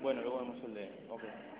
Bueno, luego vemos el de... Ok.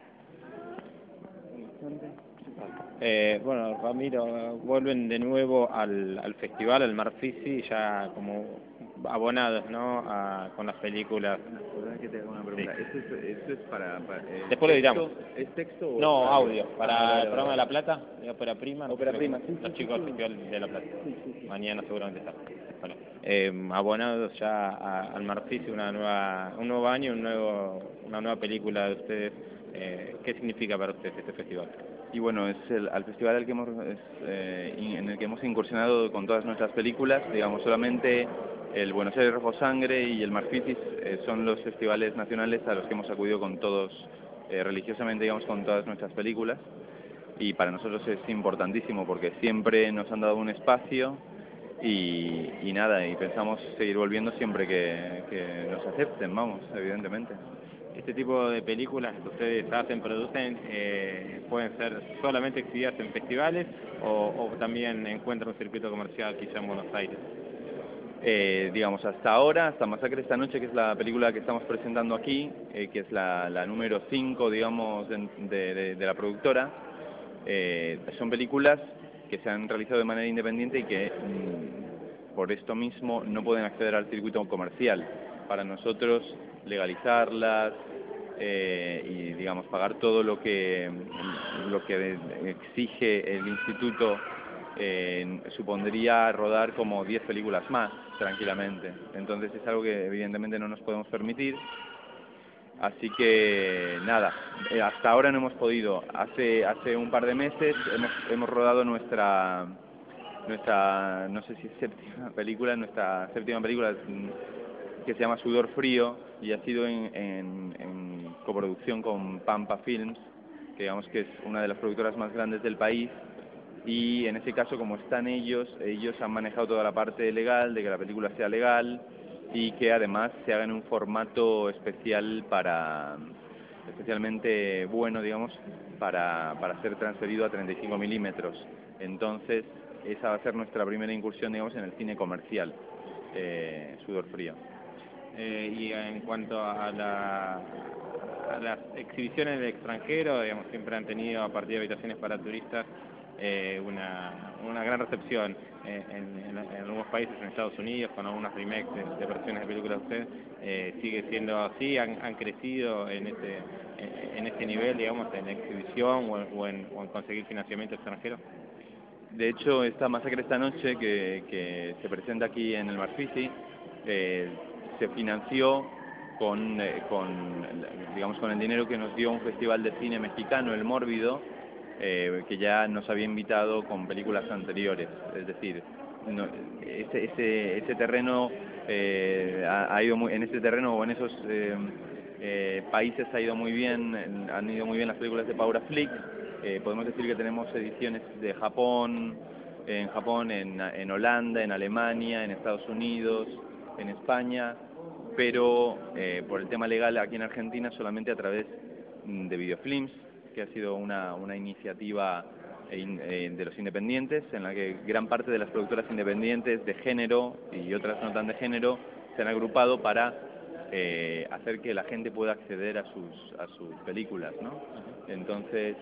Un instante. Bueno, Ramiro, vuelven de nuevo al festival, al Marfisi, ya como abonados, ¿no? Con las películas. Perdón que te haga una pregunta. Sí. ¿Esto es para Después lo editamos. ¿Es texto o No, es audio. Para vale, el programa vale. de La Plata, de Ópera Prima. Ópera Prima, sí, Los sí, chicos sí, del sí. Festival de La Plata. Sí, sí, sí. Mañana seguramente está. Bueno, abonados ya al Marfisi, un nuevo año, una nueva película de ustedes. ¿Qué significa para ustedes este festival? Y bueno, es al festival en el que hemos incursionado con todas nuestras películas, digamos, solamente el Buenos Aires Rojo Sangre y el Marficis son los festivales nacionales a los que hemos acudido con todos, religiosamente, digamos, con todas nuestras películas, y para nosotros es importantísimo porque siempre nos han dado un espacio y nada, y pensamos seguir volviendo siempre que nos acepten, vamos, evidentemente. Este tipo de películas que ustedes hacen, producen, pueden ser solamente exhibidas en festivales o también encuentran un circuito comercial quizá en Buenos Aires. Digamos, hasta ahora, hasta Masacre esta noche, que es la película que estamos presentando aquí, que es la número 5, digamos, de la productora, son películas que se han realizado de manera independiente y que por esto mismo no pueden acceder al circuito comercial. Para nosotros, legalizarlas y, digamos, pagar todo lo que exige el instituto supondría rodar como 10 películas más, tranquilamente. Entonces es algo que evidentemente no nos podemos permitir. Así que nada, hasta ahora no hemos podido. Hace un par de meses hemos rodado nuestra, no sé si nuestra séptima película, que se llama Sudor Frío, y ha sido en coproducción con Pampa Films, que digamos que es una de las productoras más grandes del país. Y en ese caso, como están ellos han manejado toda la parte legal, de que la película sea legal y que además se haga en un formato especialmente bueno, digamos, para ser transferido a 35 milímetros. Entonces, esa va a ser nuestra primera incursión, digamos, en el cine comercial, Sudor Frío. Y en cuanto a las exhibiciones del extranjero, digamos, siempre han tenido, a partir de habitaciones para turistas, una gran recepción en algunos países, en Estados Unidos, con algunos remakes de versiones de películas de ustedes. ¿Sigue siendo así? ¿Han crecido en este nivel, digamos, en exhibición o en conseguir financiamiento extranjero? De hecho, esta Masacre esta noche, que se presenta aquí en el Marfisi, se financió digamos, con el dinero que nos dio un festival de cine mexicano, El Mórbido, que ya nos había invitado con películas anteriores. Es decir, ese terreno ha ido en ese terreno o en esos países han ido muy bien las películas de Paula Flick. Podemos decir que tenemos ediciones de Japón, en Holanda, en Alemania, en Estados Unidos, en España, pero por el tema legal aquí en Argentina solamente a través de Videofilms, que ha sido una iniciativa de los independientes, en la que gran parte de las productoras independientes de género y otras no tan de género se han agrupado para hacer que la gente pueda acceder a sus películas, ¿no? Entonces,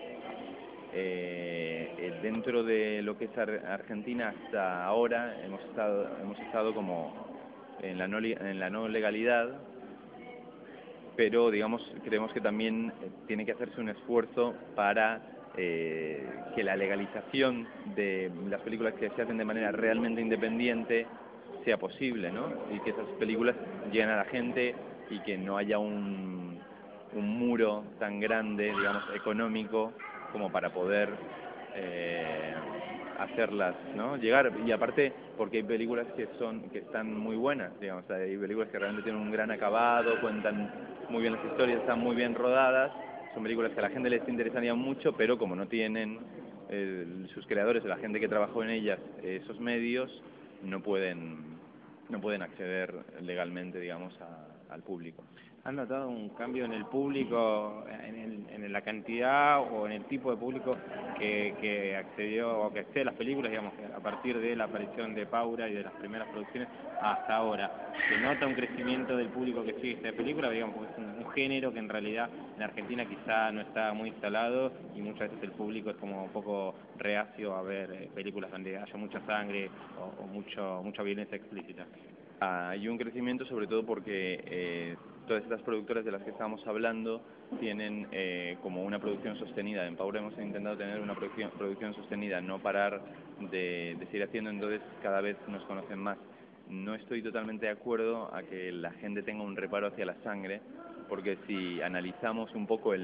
dentro de lo que es Argentina hasta ahora hemos estado como en la no legalidad, pero digamos creemos que también tiene que hacerse un esfuerzo para que la legalización de las películas que se hacen de manera realmente independiente sea posible, ¿no? Y que esas películas lleguen a la gente y que no haya un muro tan grande, digamos, económico como para poder hacerlas, ¿no? Llegar. Y aparte porque hay películas que están muy buenas, digamos, hay películas que realmente tienen un gran acabado, cuentan muy bien las historias, están muy bien rodadas, son películas que a la gente les interesarían mucho, pero como no tienen sus creadores o la gente que trabajó en ellas esos medios, no pueden acceder legalmente, digamos, al público. ¿Han notado un cambio en el público, en la cantidad o en el tipo de público que accedió o que accede a las películas, digamos, a partir de la aparición de Paura y de las primeras producciones hasta ahora? ¿Se nota un crecimiento del público que sigue esta película? Digamos, porque es un género que en realidad en Argentina quizá no está muy instalado y muchas veces el público es como un poco reacio a ver películas donde haya mucha sangre o mucha violencia explícita. Hay un crecimiento sobre todo porque todas estas productoras de las que estamos hablando tienen como una producción sostenida. En Paura hemos intentado tener una producción sostenida, no parar de seguir haciendo, entonces cada vez nos conocen más. No estoy totalmente de acuerdo a que la gente tenga un reparo hacia la sangre, porque si analizamos un poco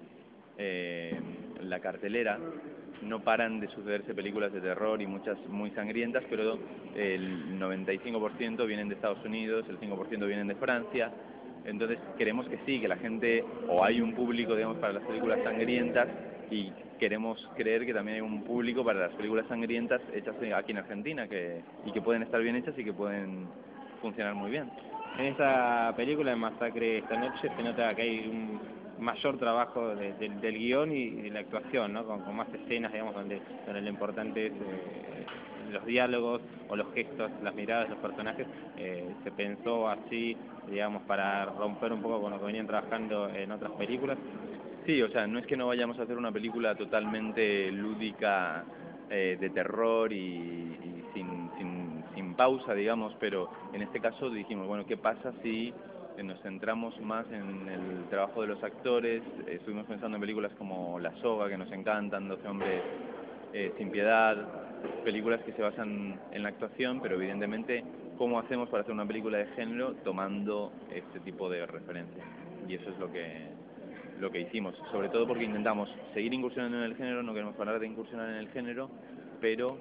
la cartelera, no paran de sucederse películas de terror y muchas muy sangrientas, pero el 95% vienen de Estados Unidos, el 5% vienen de Francia. Entonces queremos que sí, que la gente, o hay un público, digamos, para las películas sangrientas, y queremos creer que también hay un público para las películas sangrientas hechas aquí en Argentina, y que pueden estar bien hechas y que pueden funcionar muy bien. En esta película de Masacre esta noche se nota que hay un mayor trabajo del guión y de la actuación, ¿no? Con más escenas, digamos, donde lo importante es los diálogos o los gestos, las miradas de los personajes. Se pensó así, digamos, para romper un poco con lo que venían trabajando en otras películas. Sí, o sea, no es que no vayamos a hacer una película totalmente lúdica, de terror y sin pausa, digamos, pero en este caso dijimos, bueno, ¿qué pasa si nos centramos más en el trabajo de los actores? Estuvimos pensando en películas como La Soga, que nos encantan, 12 hombres sin piedad, películas que se basan en la actuación, pero evidentemente, ¿cómo hacemos para hacer una película de género tomando este tipo de referencias? Y eso es lo que hicimos, sobre todo porque intentamos seguir incursionando en el género, no queremos parar de incursionar en el género, pero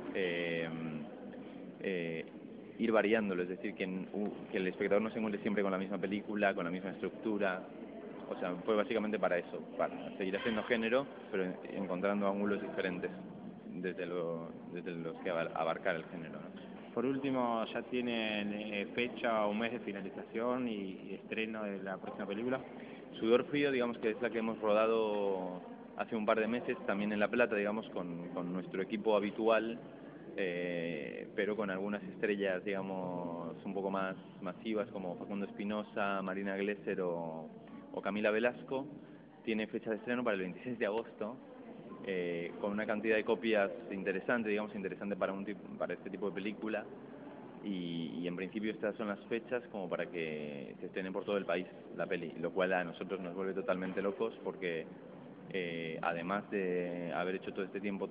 ir variándolo, es decir, que el espectador no se encuentre siempre con la misma película, con la misma estructura. O sea, fue básicamente para eso, para seguir haciendo género, pero encontrando ángulos diferentes desde los que abarcar el género, ¿no? Por último, ¿ya tienen fecha o mes de finalización y estreno de la próxima película? Sudor Frío, digamos que es la que hemos rodado hace un par de meses, también en La Plata, digamos, con nuestro equipo habitual, pero con algunas estrellas, digamos, un poco más masivas, como Facundo Espinosa, Marina Glesser o Camila Velasco. Tiene fecha de estreno para el 26 de agosto, con una cantidad de copias interesante, digamos, interesante para este tipo de película. Y en principio estas son las fechas como para que se estrene por todo el país la peli, lo cual a nosotros nos vuelve totalmente locos porque además de haber hecho todo este tiempo,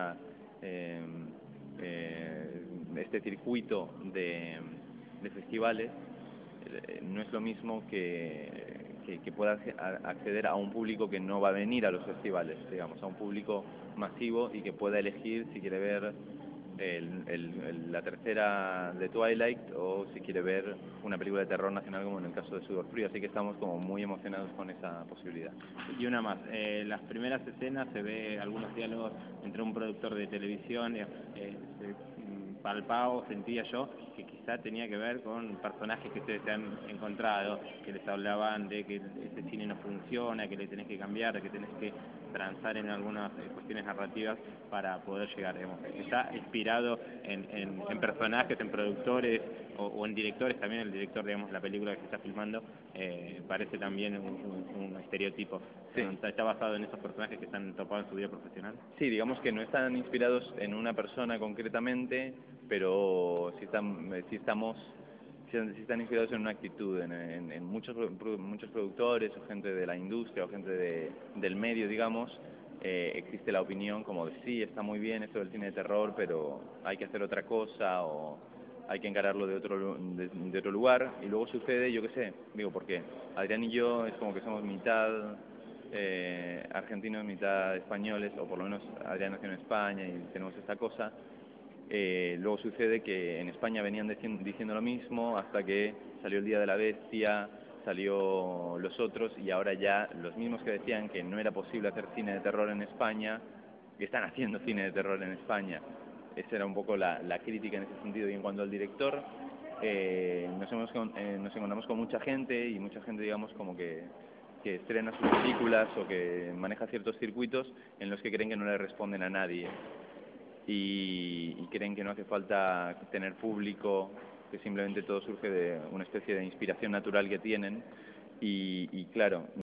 este circuito de festivales, no es lo mismo que pueda acceder a un público que no va a venir a los festivales, digamos, a un público masivo y que pueda elegir si quiere ver la tercera de Twilight o si quiere ver una película de terror nacional como en el caso de Sudor Frío, así que estamos como muy emocionados con esa posibilidad. Y una más, las primeras escenas se ve algunos diálogos entre un productor de televisión, palpado, sentía yo, que quizá tenía que ver con personajes que ustedes se han encontrado, que les hablaban de que ese cine no funciona, que le tenés que cambiar, que tenés que transar en algunas cuestiones narrativas para poder llegar, digamos. Está inspirado en personajes, en productores o en directores, también el director, digamos, de la película que se está filmando, parece también un estereotipo. Sí. ¿Está basado en esos personajes que están topados en su vida profesional? Sí, digamos que no están inspirados en una persona concretamente, pero sí están inspirados en una actitud, en muchos productores o gente de la industria o gente del medio, digamos. Existe la opinión como de sí, está muy bien esto del cine de terror, pero hay que hacer otra cosa o hay que encararlo de otro lugar, y luego sucede, yo qué sé, digo, porque Adrián y yo es como que somos mitad argentinos, mitad españoles, o por lo menos Adrián nació en España y tenemos esta cosa. Luego sucede que en España venían diciendo lo mismo hasta que salió El Día de la Bestia, salió Los Otros, y ahora ya los mismos que decían que no era posible hacer cine de terror en España, que están haciendo cine de terror en España. Esa era un poco la crítica en ese sentido. Y en cuanto al director, nos encontramos con mucha gente y mucha gente, digamos, como que estrena sus películas o que maneja ciertos circuitos en los que creen que no le responden a nadie y creen que no hace falta tener público, que simplemente todo surge de una especie de inspiración natural que tienen y claro,